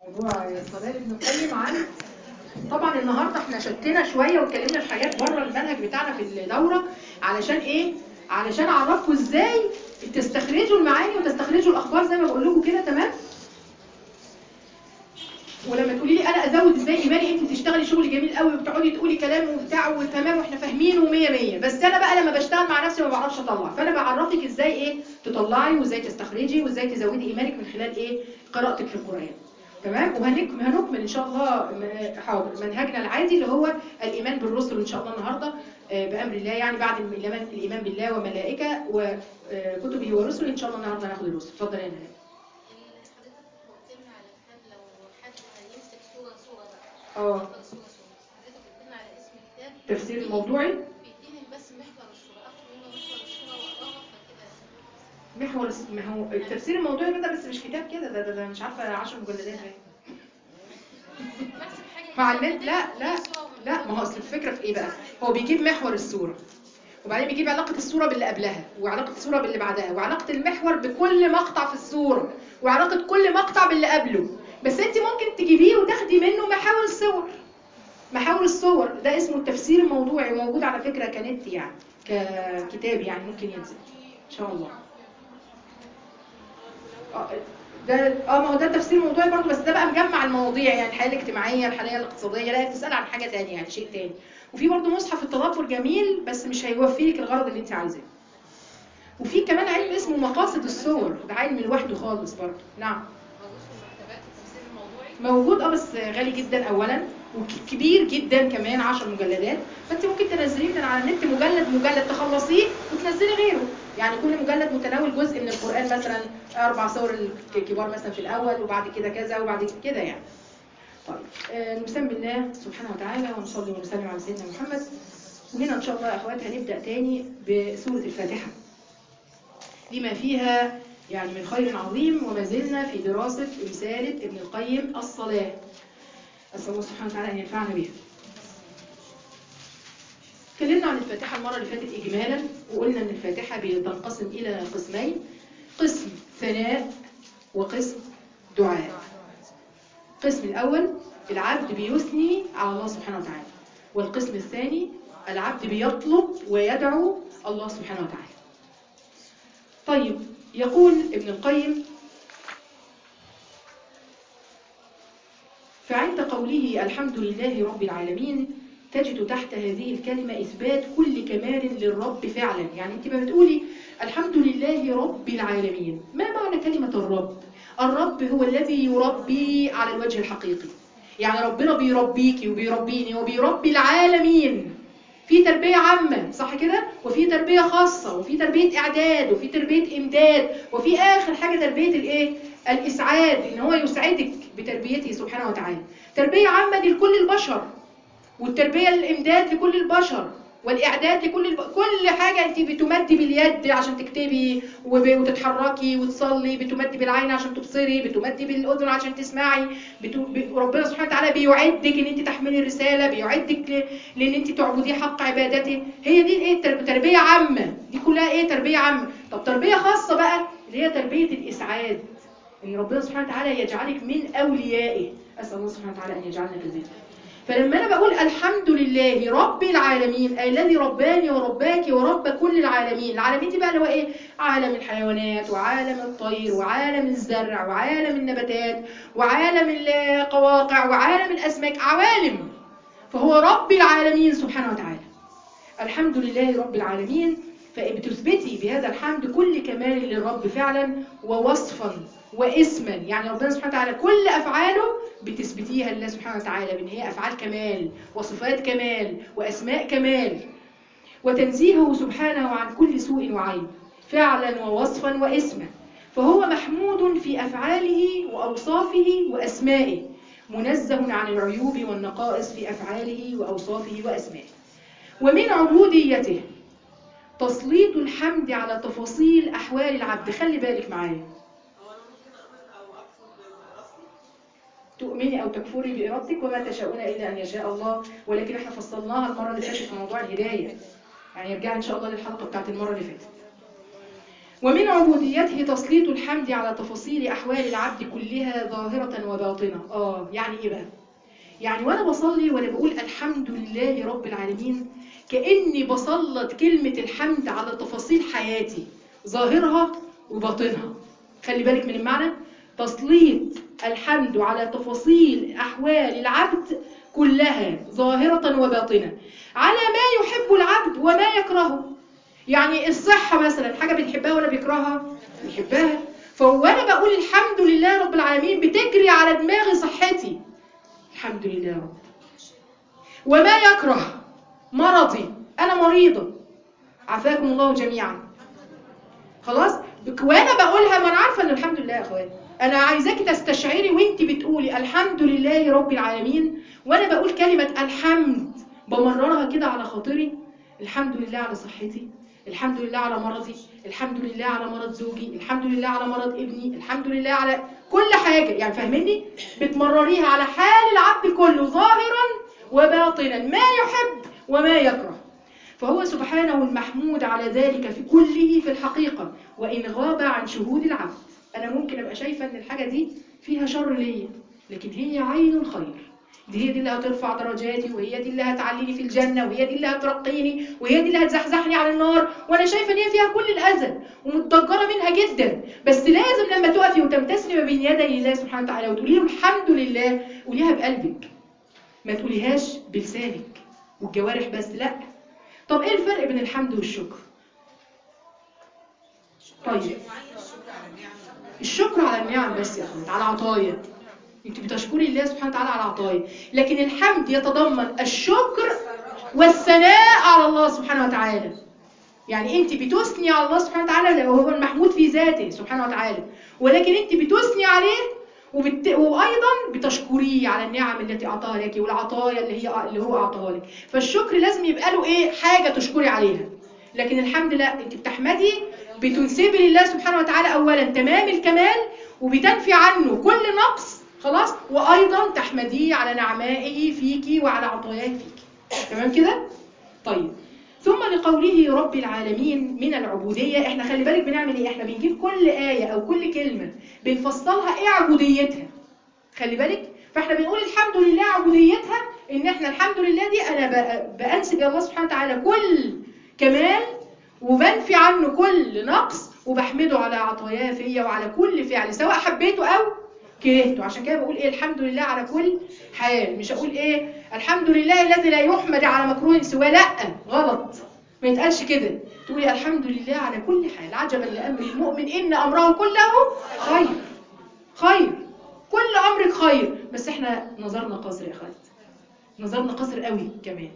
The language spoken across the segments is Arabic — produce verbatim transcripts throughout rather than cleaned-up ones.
موضوع صلاة ابن القيم عن طبعا النهارده احنا شتنا شويه واتكلمنا في حاجات بره المنهج بتاعنا في الدوره. علشان ايه؟ علشان اعرفكم ازاي تستخرجوا المعاني وتستخرجوا الاخبار زي ما بقول لكم كده. تمام؟ ولما تقولي لي انا ازود ازاي ايماني، انت بتشتغلي شغل جميل قوي وبتقعدي تقولي كلام وبتاع وتمام واحنا فاهمينه مية مية، بس انا بقى لما بشتغل مع نفسي ما بعرفش اطلع، فانا بعرفك ازاي ايه تطلعي وازاي تستخرجي وازاي تزودي ايمانك من خلال ايه قراءتك للقران. تمام؟ وهنكمل ان شاء الله حاضر منهجنا العادي اللي هو الايمان بالرسل ان شاء الله النهارده بامر الله، يعني بعد الايمان الايمان بالله وملائكه وكتبه ورسله ان شاء الله النهارده هناخد الرسل. اتفضل يا نهى. اه تفسير الموضوعي بيديني بس محور الصورة، اخد منه محور الصورة واقراها فكده. محور ما هو التفسير الموضوعي ده بس مش كتاب كده، ده, ده, ده مش عارفه عشر مجلدات باين مع النت. لا لا لا، ما هو اصل الفكره في ايه بقى؟ هو بيجيب محور الصوره وبعدين بيجيب علاقه الصوره باللي قبلها وعلاقه الصوره باللي بعدها وعلاقه المحور بكل مقطع في الصوره وعلاقه كل مقطع باللي قبله، بس انت ممكن تجيبيه وتاخدي منه محاور الصور. محاور الصور ده اسمه التفسير الموضوعي، موجود على فكره كنت يعني ككتاب يعني ممكن ينزل ان شاء الله. اه ده اه ما هو ده تفسير موضوعي برضه، بس ده بقى مجمع المواضيع، يعني الحياه الاجتماعيه الحياه الاقتصاديه، لا بتسال عن حاجه ثانيه يعني شيء ثاني. وفي برضه مصحف التدبر جميل بس مش هيوفي لك الغرض اللي انت عايزاه. وفي كمان علم اسمه مقاصد الصور، ده علم لوحده خالص برضه. نعم موجود اه بس غالي جدا اولا وكبير جدا كمان عشر مجلدات، فانت ممكن تنزليه من على النت مجلد مجلد تخلصيه وتنزلي غيره، يعني كل مجلد متناول جزء من القرآن، مثلا اربع سور الكبار مثلا في الاول وبعد كده كذا وبعد كده يعني. طيب آه نسمي الله سبحانه وتعالى ونصلي ونسلم على سيدنا محمد. وهنا ان شاء الله يا اخوات هنبدا تاني بسوره الفاتحه لما فيها يعني من خير عظيم، وما زلنا في دراسة رسالة ابن القيم الصلاة. أسأل الله سبحانه وتعالى أن ينفعنا بها. تكلمنا عن الفاتحة المرة اللي فاتت إجمالا وقلنا أن الفاتحة بتنقسم إلى قسمين، قسم ثناء وقسم دعاء. القسم الأول العبد بيثني على الله سبحانه وتعالى، والقسم الثاني العبد بيطلب ويدعو الله سبحانه وتعالى. طيب يقول ابن القيم فعند قوله الحمد لله رب العالمين تجد تحت هذه الكلمة إثبات كل كمال للرب فعلا. يعني انت ما بتقولي الحمد لله رب العالمين، ما معنى كلمة الرب؟ الرب هو الذي يربي على الوجه الحقيقي، يعني ربنا بيربيكي وبيربيني وبيربي العالمين. في تربية عامة صح كده، وفي تربية خاصة، وفي تربية إعداد، وفي تربية إمداد، وفي آخر حاجة تربية الإيه؟ الإسعاد، إن هو يسعدك بتربيته سبحانه وتعالى. تربية عامة دي لكل البشر، والتربية الإمداد لكل البشر، والإعداد لكل الب... كل حاجة أنت بتمدي باليد عشان تكتبي وتتحركي وتصلي، بتمدي بالعين عشان تبصري، بتمدي بالأذن عشان تسمعي، بت... ب... ربنا سبحانه وتعالى بيعدك إن أنت تحملي الرسالة، بيعدك ل... لأن أنت تعبديه حق عبادته. هي دي إيه؟ تربية عامة، دي كلها إيه؟ تربية عامة. طب تربية خاصة بقى اللي هي تربية الإسعاد، إن ربنا سبحانه وتعالى يجعلك من أوليائه. أسأل الله سبحانه وتعالى أن يجعلنا كذلك. فلما أنا بقول الحمد لله رب العالمين أي الذي رباني ورباك ورب كل العالمين، العالمين دي بقى اللي هو إيه؟ عالم الحيوانات وعالم الطير وعالم الزرع وعالم النباتات وعالم القواقع وعالم الأسماك، عوالم. فهو رب العالمين سبحانه وتعالى. الحمد لله رب العالمين، فبتثبتي بهذا الحمد كل كمال للرب فعلا ووصفا واسما، يعني ربنا سبحانه وتعالى كل أفعاله بتثبتيها لله سبحانه وتعالى بأن هي أفعال كمال وصفات كمال وأسماء كمال، وتنزيهه سبحانه عن كل سوء وعيب فعلا ووصفا واسما. فهو محمود في أفعاله وأوصافه وأسمائه، منزه عن العيوب والنقائص في أفعاله وأوصافه وأسمائه. ومن عبوديته تسليط الحمد على تفاصيل أحوال العبد. خلي بالك معايا، تؤمني أو تكفري بإرادتك وما تشاءون إلا أن يشاء الله، ولكن احنا فصلناها المرة اللي فاتت في موضوع الهداية، يعني ارجعي إن شاء الله للحلقة بتاعت المرة اللي فاتت. ومن عبوديته تسليط الحمد على تفاصيل أحوال العبد كلها ظاهرة وباطنة. آه يعني إيه بقى؟ يعني وأنا بصلي وأنا بقول الحمد لله رب العالمين، كأني بسلط كلمة الحمد على تفاصيل حياتي ظاهرها وباطنها. خلي بالك من المعنى، تسليط الحمد على تفاصيل أحوال العبد كلها ظاهرة وباطنة، على ما يحب العبد وما يكرهه. يعني الصحة مثلا حاجة بنحبها ولا بيكرهها؟ بنحبها. فوانا بقول الحمد لله رب العالمين بتجري على دماغي صحتي، الحمد لله رب. وما يكره مرضي، انا مريضة، عافاكم الله جميعا. خلاص، وانا بقولها ما انا عارفه ان الحمد لله يا اخواتي. انا عايزاكي تستشعري وانت بتقولي الحمد لله رب العالمين، وانا بقول كلمه الحمد بمررها كده على خاطري. الحمد لله على صحتي، الحمد لله على مرضي، الحمد لله على مرض زوجي، الحمد لله على مرض ابني، الحمد لله على كل حاجه. يعني فاهميني؟ بتمرريها على حال العبد كله ظاهرا وباطنا، ما يحب وما يكره. فهو سبحانه المحمود على ذلك في كله في الحقيقة، وإن غاب عن شهود العبد. أنا ممكن أبقى شايفة أن الحاجة دي فيها شر ليا، لكن هي عين الخير. دي هي دي اللي هترفع درجاتي، وهي دي اللي هتعليني في الجنة، وهي دي اللي هترقيني، وهي دي اللي هتزحزحني عن النار. وأنا شايفة أن هي فيها كل الأذى ومتضجرة منها جدا. بس لازم لما تقفي وتمتثلي ما بين يدي الله سبحانه وتعالى وتقولي له الحمد لله، قوليها بقلبك، ما تقوليهاش بلسانك والجوارح بس، لا. طب ايه الفرق بين الحمد والشكر؟ طيب الشكر على النعم بس يا اخوات، على عطايا. انت بتشكري الله سبحانه وتعالى على عطايا، لكن الحمد يتضمن الشكر والثناء على الله سبحانه وتعالى. يعني انت بتثني على الله سبحانه وتعالى وهو المحمود في ذاته سبحانه وتعالى، ولكن انت بتثني عليه وبت... وايضا بتشكريه على النعم التي اعطاها لك والعطايا اللي هي اللي هو اعطاها لك. فالشكر لازم يبقى له ايه؟ حاجه تشكري عليها. لكن الحمد لا، انت بتحمدي، بتنسبي لله سبحانه وتعالى اولا تمام الكمال، وبتنفي عنه كل نقص، خلاص، وايضا تحمديه على نعمائه فيكي وعلى عطاياه فيكي. تمام كده؟ طيب، ثم لقوله رب العالمين من العبودية. احنا خلي بالك بنعمل ايه؟ احنا بنجيب كل آية او كل كلمة بنفصلها ايه عبوديتها. خلي بالك، فاحنا بنقول الحمد لله عبوديتها ان احنا الحمد لله دي انا بأنسب الى الله سبحانه وتعالى كل كمال، وبنفي عنه كل نقص، وبحمده على عطاياه فيا وعلى كل فعل سواء حبيته او كرهته. عشان كده بقول ايه؟ الحمد لله على كل حال. مش هقول ايه الحمد لله الذي لا يحمد على مكروه سواه، لا، غلط، ما يتقالش كده. تقولي الحمد لله على كل حال. عجبا لامر المؤمن ان امره كله خير. خير، كل امرك خير. بس احنا نظرنا قصر يا اخوات، نظرنا قصر قوي كمان.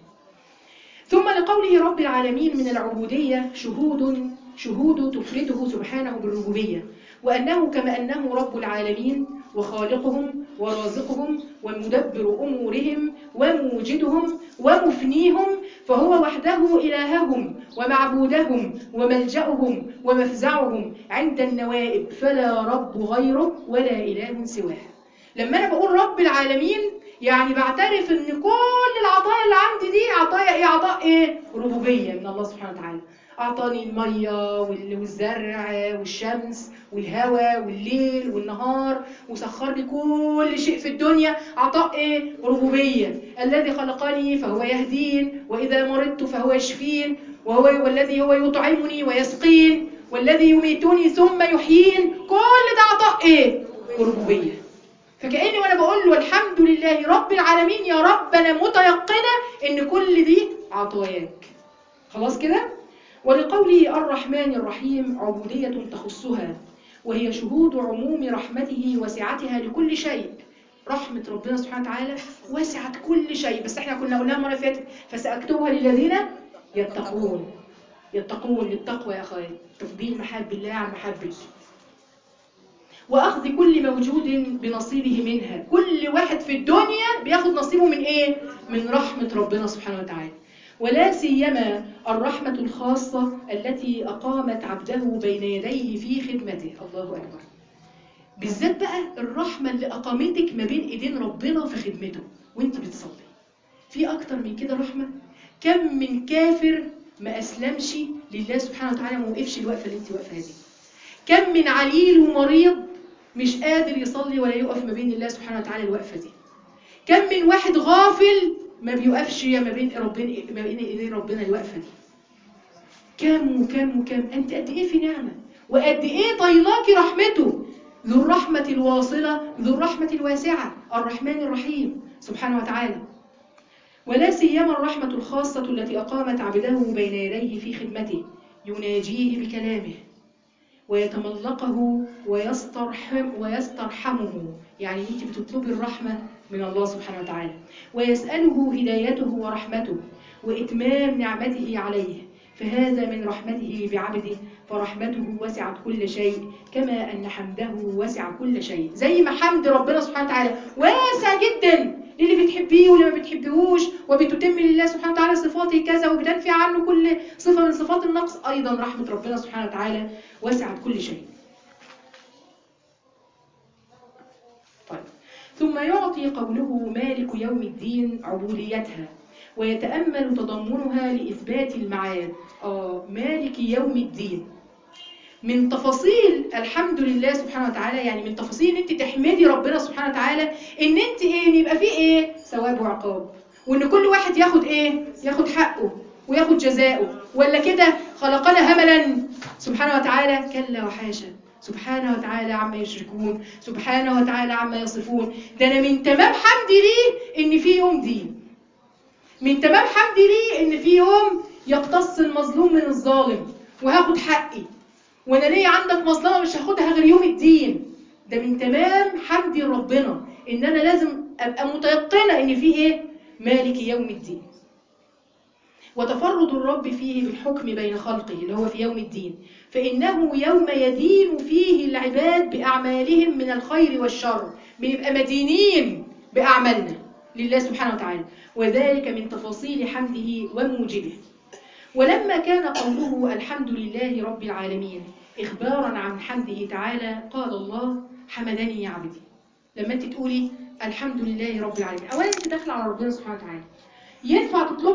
ثم لقوله رب العالمين من العبودية شهود شهود تفرده سبحانه بالربوبية، وأنه كما أنه رب العالمين وخالقهم ورازقهم ومدبر أمورهم وموجدهم ومفنيهم، فهو وحده إلههم ومعبودهم وملجأهم ومفزعهم عند النوائب، فلا رب غيره ولا إله سواه. لما أنا بقول رب العالمين يعني بعترف ان كل العطايا اللي عندي دي عطايا ايه؟ عطاء ايه؟ ربوبيه من الله سبحانه وتعالى. اعطاني الميه والزرع والشمس والهواء والليل والنهار، وسخر لي كل شيء في الدنيا، عطاء ايه؟ ربوبيه. الذي خلقني فهو يهدين، واذا مرضت فهو يشفين، وهو والذي هو يطعمني ويسقين، والذي يميتني ثم يحيين. كل ده عطاء ايه؟ ربوبيه. فكأني وانا بقول له الحمد لله رب العالمين، يا رب انا متيقنه ان كل دي عطاياك. خلاص كده؟ ولقوله الرحمن الرحيم عبودية تخصها، وهي شهود عموم رحمته وسعتها لكل شيء. رحمة ربنا سبحانه وتعالى وسعت كل شيء، بس احنا كنا قلناها مرة فاتت، فسأكتبها للذين يتقون. يتقون للتقوى يا اخوات، تفضيل محب الله عن محبك، وأخذ كل موجود بنصيبه منها. كل واحد في الدنيا بياخد نصيبه من إيه؟ من رحمة ربنا سبحانه وتعالى. ولا سيما الرحمة الخاصة التي أقامت عبده بين يديه في خدمته. الله أكبر. بالذات بقى الرحمة اللي أقامتك ما بين إيدين ربنا في خدمته وانت بتصلي. في أكتر من كده رحمة؟ كم من كافر ما أسلمش لله سبحانه وتعالى، ما وقفش الوقفة اللي انت واقفها دي. كم من عليل ومريض مش قادر يصلي ولا يقف ما بين الله سبحانه وتعالى الوقفة دي. كم من واحد غافل ما بيوقفش ما بين ربنا ما بين ايدين ربنا الوقفة دي. كم وكم وكم. انت قد ايه في نعمة، وقد ايه طيلاكي رحمته، ذو الرحمة الواصلة ذو الرحمة الواسعة الرحمن الرحيم سبحانه وتعالى. ولا سيما الرحمة الخاصة التي أقامت عبده بين يديه في خدمته، يناجيه بكلامه ويتملقه ويسترحم ويسترحمه، يعني انت بتطلبي الرحمة من الله سبحانه وتعالى، ويسأله هدايته ورحمته وإتمام نعمته عليه، فهذا من رحمته بعبده، فرحمته وسعت كل شيء كما أن حمده وسع كل شيء. زي ما حمد ربنا سبحانه وتعالى واسع جدا للي بتحبيه واللي ما بتحبيهوش، وبتتم لله سبحانه وتعالى صفاته كذا وبتنفي عنه كل صفة من صفات النقص، أيضا رحمة ربنا سبحانه وتعالى وسعت كل شيء. طيب، ثم يعطي قوله مالك يوم الدين عبوديتها، ويتأمل تضمنها لإثبات المعاد. آه مالك يوم الدين من تفاصيل الحمد لله سبحانه وتعالى، يعني من تفاصيل ان انت تحمدي ربنا سبحانه وتعالى ان انت ايه، ان يبقى فيه ايه، ثواب وعقاب، وان كل واحد ياخد ايه، ياخد حقه وياخد جزاؤه، ولا كده خلقنا هملا سبحانه وتعالى؟ كلا وحاشا، سبحانه وتعالى عما يشركون، سبحانه وتعالى عما يصفون. ده انا من تمام حمدي ليه ان في يوم دين، من تمام حمدي ليه ان في يوم يقتص المظلوم من الظالم وهاخد حقي، وانا ليه عندك مظلمه مش هاخدها غير يوم الدين. ده من تمام حمدي ربنا ان انا لازم ابقى متيقنه ان في ايه، مالك يوم الدين. وتفرد الرب فيه بالحكم بين خلقه اللي هو في يوم الدين، فانه يوم يدين فيه العباد باعمالهم من الخير والشر، بنبقى مدينين باعمالنا لله سبحانه وتعالى، وذلك من تفاصيل حمده وموجبه. ولما كان قوله الحمد لله رب العالمين إخبارا عن حمده تعالى، قال الله حمدني يا عبدي. لما انت تقولي الحمد لله رب العالمين، أولا انت داخله على ربنا سبحانه وتعالى، ينفع تطلبي